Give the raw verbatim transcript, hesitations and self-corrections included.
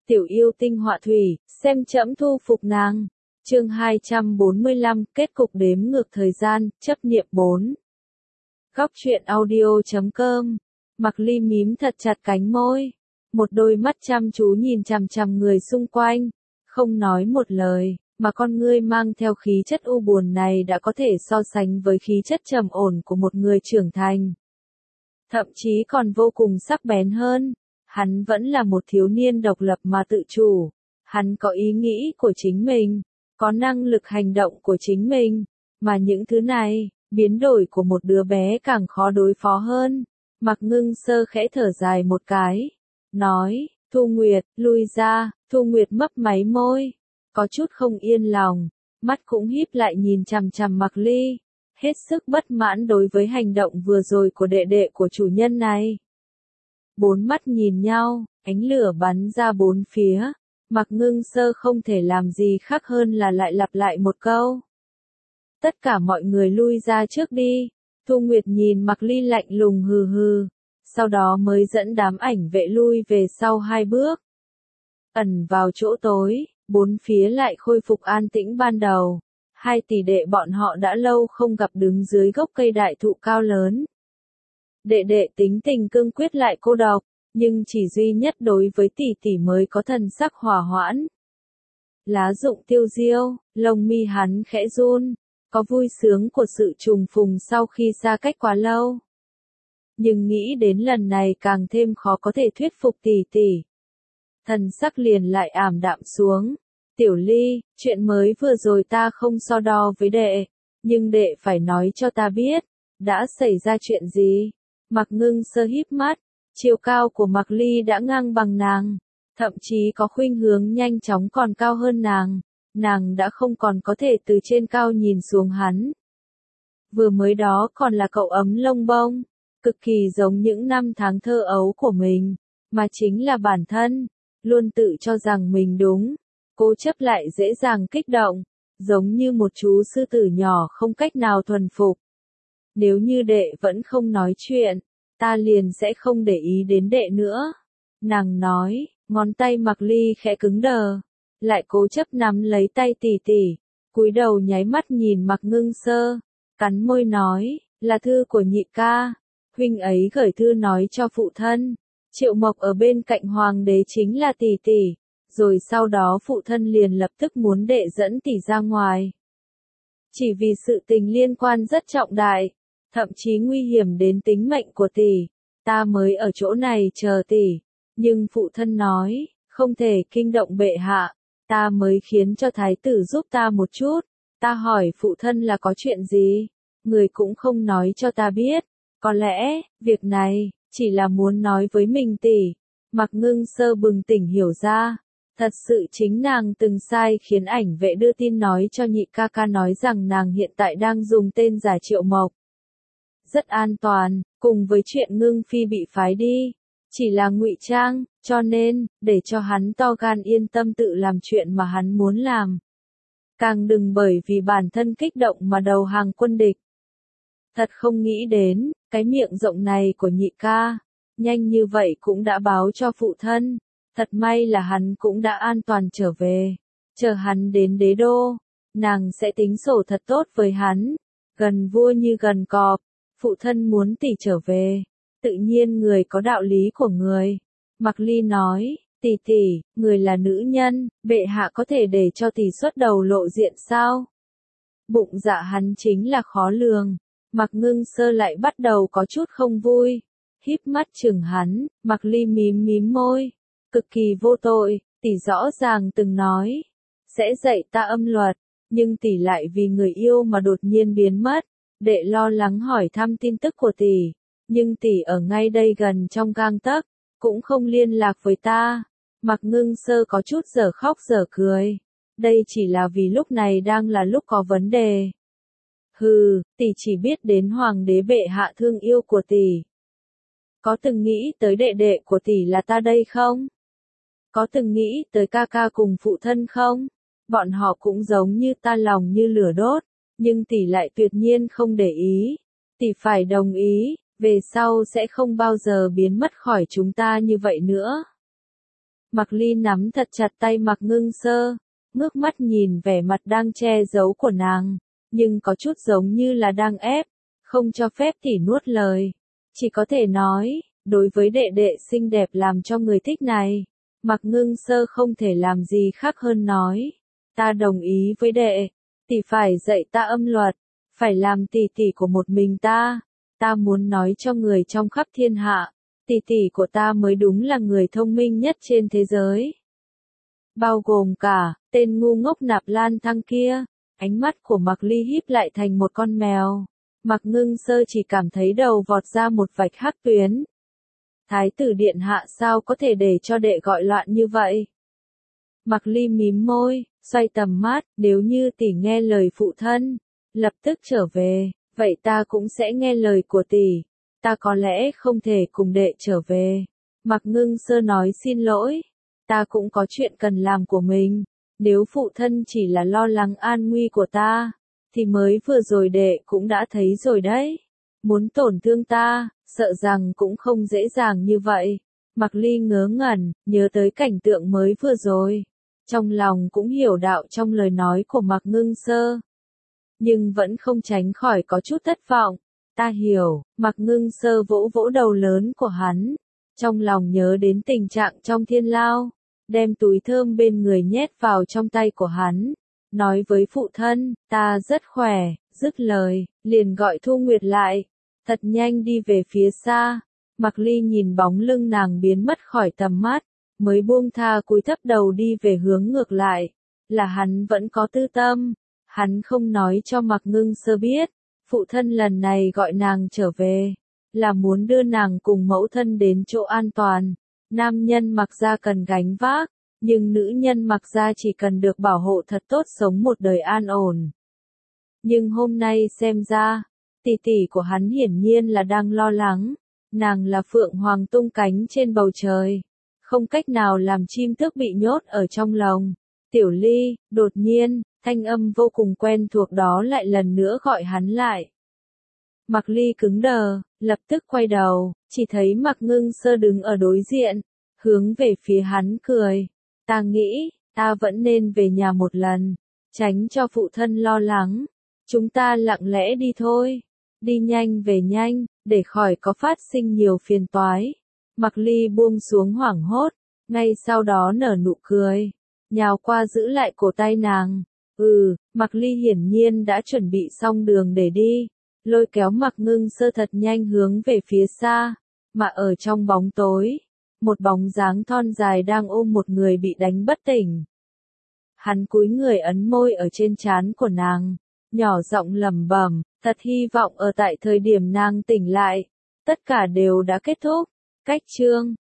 tiểu yêu tinh họa thủy, xem trẫm thu phục nàng. Chương hai trăm bốn mươi lăm, kết cục đếm ngược thời gian, chấp niệm bốn. Góc truyện audio chấm com. Mặc Ly mím thật chặt cánh môi, một đôi mắt chăm chú nhìn chằm chằm người xung quanh, không nói một lời, mà con ngươi mang theo khí chất u buồn này đã có thể so sánh với khí chất trầm ổn của một người trưởng thành. Thậm chí còn vô cùng sắc bén hơn, hắn vẫn là một thiếu niên độc lập mà tự chủ, hắn có ý nghĩ của chính mình, có năng lực hành động của chính mình, mà những thứ này, biến đổi của một đứa bé càng khó đối phó hơn. Mặc Ngưng Sơ khẽ thở dài một cái, nói, Thu Nguyệt, lui ra. Thu Nguyệt mấp máy môi, có chút không yên lòng, mắt cũng híp lại nhìn chằm chằm Mặc Ly, hết sức bất mãn đối với hành động vừa rồi của đệ đệ của chủ nhân này. Bốn mắt nhìn nhau, ánh lửa bắn ra bốn phía, Mặc Ngưng Sơ không thể làm gì khác hơn là lại lặp lại một câu. Tất cả mọi người lui ra trước đi. Thu Nguyệt nhìn Mặc Ly lạnh lùng hừ hừ, sau đó mới dẫn đám ảnh vệ lui về sau hai bước. Ẩn vào chỗ tối, bốn phía lại khôi phục an tĩnh ban đầu. Hai tỷ đệ bọn họ đã lâu không gặp đứng dưới gốc cây đại thụ cao lớn. Đệ đệ tính tình cương quyết lại cô độc, nhưng chỉ duy nhất đối với tỷ tỷ mới có thần sắc hòa hoãn. Lá rụng tiêu diêu, lông mi hắn khẽ run, có vui sướng của sự trùng phùng sau khi xa cách quá lâu. Nhưng nghĩ đến lần này càng thêm khó có thể thuyết phục tỷ tỷ. Thần sắc liền lại ảm đạm xuống. Tiểu Ly, chuyện mới vừa rồi ta không so đo với đệ, nhưng đệ phải nói cho ta biết, đã xảy ra chuyện gì. Mặc Ngưng Sơ híp mắt, chiều cao của Mặc Ly đã ngang bằng nàng, thậm chí có khuynh hướng nhanh chóng còn cao hơn nàng, nàng đã không còn có thể từ trên cao nhìn xuống hắn. Vừa mới đó còn là cậu ấm lông bông, cực kỳ giống những năm tháng thơ ấu của mình, mà chính là bản thân, luôn tự cho rằng mình đúng, cố chấp lại dễ dàng kích động, giống như một chú sư tử nhỏ không cách nào thuần phục. Nếu như đệ vẫn không nói chuyện, ta liền sẽ không để ý đến đệ nữa. Nàng nói, ngón tay Mặc Ly khẽ cứng đờ, lại cố chấp nắm lấy tay tỷ tỷ, cúi đầu nháy mắt nhìn Mặc Ngưng Sơ, cắn môi nói, là thư của nhị ca, huynh ấy gửi thư nói cho phụ thân, Triệu Mộc ở bên cạnh hoàng đế chính là tỷ tỷ, rồi sau đó phụ thân liền lập tức muốn đệ dẫn tỷ ra ngoài. Chỉ vì sự tình liên quan rất trọng đại, thậm chí nguy hiểm đến tính mệnh của tỷ, ta mới ở chỗ này chờ tỷ, nhưng phụ thân nói, không thể kinh động bệ hạ, ta mới khiến cho thái tử giúp ta một chút. Ta hỏi phụ thân là có chuyện gì, người cũng không nói cho ta biết, có lẽ, việc này, chỉ là muốn nói với mình tỷ. Mặc Ngưng Sơ bừng tỉnh hiểu ra, thật sự chính nàng từng sai khiến ảnh vệ đưa tin nói cho nhị ca ca nói rằng nàng hiện tại đang dùng tên giả Triệu Mộc. Rất an toàn, cùng với chuyện Ngưng Phi bị phái đi, chỉ là ngụy trang, cho nên, để cho hắn to gan yên tâm tự làm chuyện mà hắn muốn làm. Càng đừng bởi vì bản thân kích động mà đầu hàng quân địch. Thật không nghĩ đến, cái miệng rộng này của nhị ca, nhanh như vậy cũng đã báo cho phụ thân. Thật may là hắn cũng đã an toàn trở về. Chờ hắn đến đế đô, nàng sẽ tính sổ thật tốt với hắn. Gần vua như gần cọp, phụ thân muốn tỷ trở về. Tự nhiên người có đạo lý của người. Mặc Ly nói, tỷ tỷ, người là nữ nhân, bệ hạ có thể để cho tỷ xuất đầu lộ diện sao? Bụng dạ hắn chính là khó lường. Mặc Ngưng Sơ lại bắt đầu có chút không vui, híp mắt chừng hắn. Mặc Ly mím mím môi, cực kỳ vô tội, tỷ rõ ràng từng nói, sẽ dạy ta âm luật, nhưng tỷ lại vì người yêu mà đột nhiên biến mất. Đệ lo lắng hỏi thăm tin tức của tỷ, nhưng tỷ ở ngay đây gần trong gang tấc, cũng không liên lạc với ta. Mặc Ngưng Sơ có chút dở khóc dở cười, đây chỉ là vì lúc này đang là lúc có vấn đề. Hừ, tỷ chỉ biết đến hoàng đế bệ hạ thương yêu của tỷ. Có từng nghĩ tới đệ đệ của tỷ là ta đây không? Có từng nghĩ tới ca ca cùng phụ thân không? Bọn họ cũng giống như ta lòng như lửa đốt, nhưng tỷ lại tuyệt nhiên không để ý. Tỷ phải đồng ý, về sau sẽ không bao giờ biến mất khỏi chúng ta như vậy nữa. Mạc Ly nắm thật chặt tay Mạc Ngưng Sơ, ngước mắt nhìn vẻ mặt đang che giấu của nàng, nhưng có chút giống như là đang ép, không cho phép tỷ nuốt lời. Chỉ có thể nói, đối với đệ đệ xinh đẹp làm cho người thích này, Mạc Ngưng Sơ không thể làm gì khác hơn nói. Ta đồng ý với đệ, tỷ phải dạy ta âm luật, phải làm tỷ tỷ của một mình ta. Ta muốn nói cho người trong khắp thiên hạ, tỷ tỷ của ta mới đúng là người thông minh nhất trên thế giới. Bao gồm cả, tên ngu ngốc Nạp Lan Thăng kia. Ánh mắt của Mạc Ly híp lại thành một con mèo. Mạc Ngưng Sơ chỉ cảm thấy đầu vọt ra một vạch hắc tuyến. Thái tử điện hạ sao có thể để cho đệ gọi loạn như vậy? Mạc Ly mím môi, xoay tầm mắt, nếu như tỷ nghe lời phụ thân, lập tức trở về, vậy ta cũng sẽ nghe lời của tỷ. Ta có lẽ không thể cùng đệ trở về. Mạc Ngưng Sơ nói xin lỗi, ta cũng có chuyện cần làm của mình. Nếu phụ thân chỉ là lo lắng an nguy của ta, thì mới vừa rồi đệ cũng đã thấy rồi đấy. Muốn tổn thương ta, sợ rằng cũng không dễ dàng như vậy. Mạc Ly ngớ ngẩn, nhớ tới cảnh tượng mới vừa rồi. Trong lòng cũng hiểu đạo trong lời nói của Mạc Ngưng Sơ. Nhưng vẫn không tránh khỏi có chút thất vọng. Ta hiểu, Mạc Ngưng Sơ vỗ vỗ đầu lớn của hắn. Trong lòng nhớ đến tình trạng trong thiên lao. Đem túi thơm bên người nhét vào trong tay của hắn. Nói với phụ thân, ta rất khỏe, dứt lời, liền gọi Thu Nguyệt lại. Thật nhanh đi về phía xa. Mạc Ly nhìn bóng lưng nàng biến mất khỏi tầm mắt. Mới buông tha cúi thấp đầu đi về hướng ngược lại. Là hắn vẫn có tư tâm. Hắn không nói cho Mạc Ngưng Sơ biết. Phụ thân lần này gọi nàng trở về. Là muốn đưa nàng cùng mẫu thân đến chỗ an toàn. Nam nhân Mạc gia cần gánh vác. Nhưng nữ nhân Mạc gia chỉ cần được bảo hộ thật tốt sống một đời an ổn. Nhưng hôm nay xem ra, tỷ tỷ của hắn hiển nhiên là đang lo lắng. Nàng là phượng hoàng tung cánh trên bầu trời. Không cách nào làm chim tước bị nhốt ở trong lồng. Tiểu Ly, đột nhiên, thanh âm vô cùng quen thuộc đó lại lần nữa gọi hắn lại. Mạc Ly cứng đờ, lập tức quay đầu, chỉ thấy Mạc Ngưng Sơ đứng ở đối diện, hướng về phía hắn cười. Ta nghĩ, ta vẫn nên về nhà một lần, tránh cho phụ thân lo lắng. Chúng ta lặng lẽ đi thôi, đi nhanh về nhanh, để khỏi có phát sinh nhiều phiền toái. Mạc Ly buông xuống hoảng hốt, ngay sau đó nở nụ cười, nhào qua giữ lại cổ tay nàng. Ừ, Mạc Ly hiển nhiên đã chuẩn bị xong đường để đi, lôi kéo Mạc Ngưng Sơ thật nhanh hướng về phía xa, mà ở trong bóng tối, một bóng dáng thon dài đang ôm một người bị đánh bất tỉnh. Hắn cúi người ấn môi ở trên trán của nàng, nhỏ giọng lẩm bẩm, thật hy vọng ở tại thời điểm nàng tỉnh lại, tất cả đều đã kết thúc. Cách chương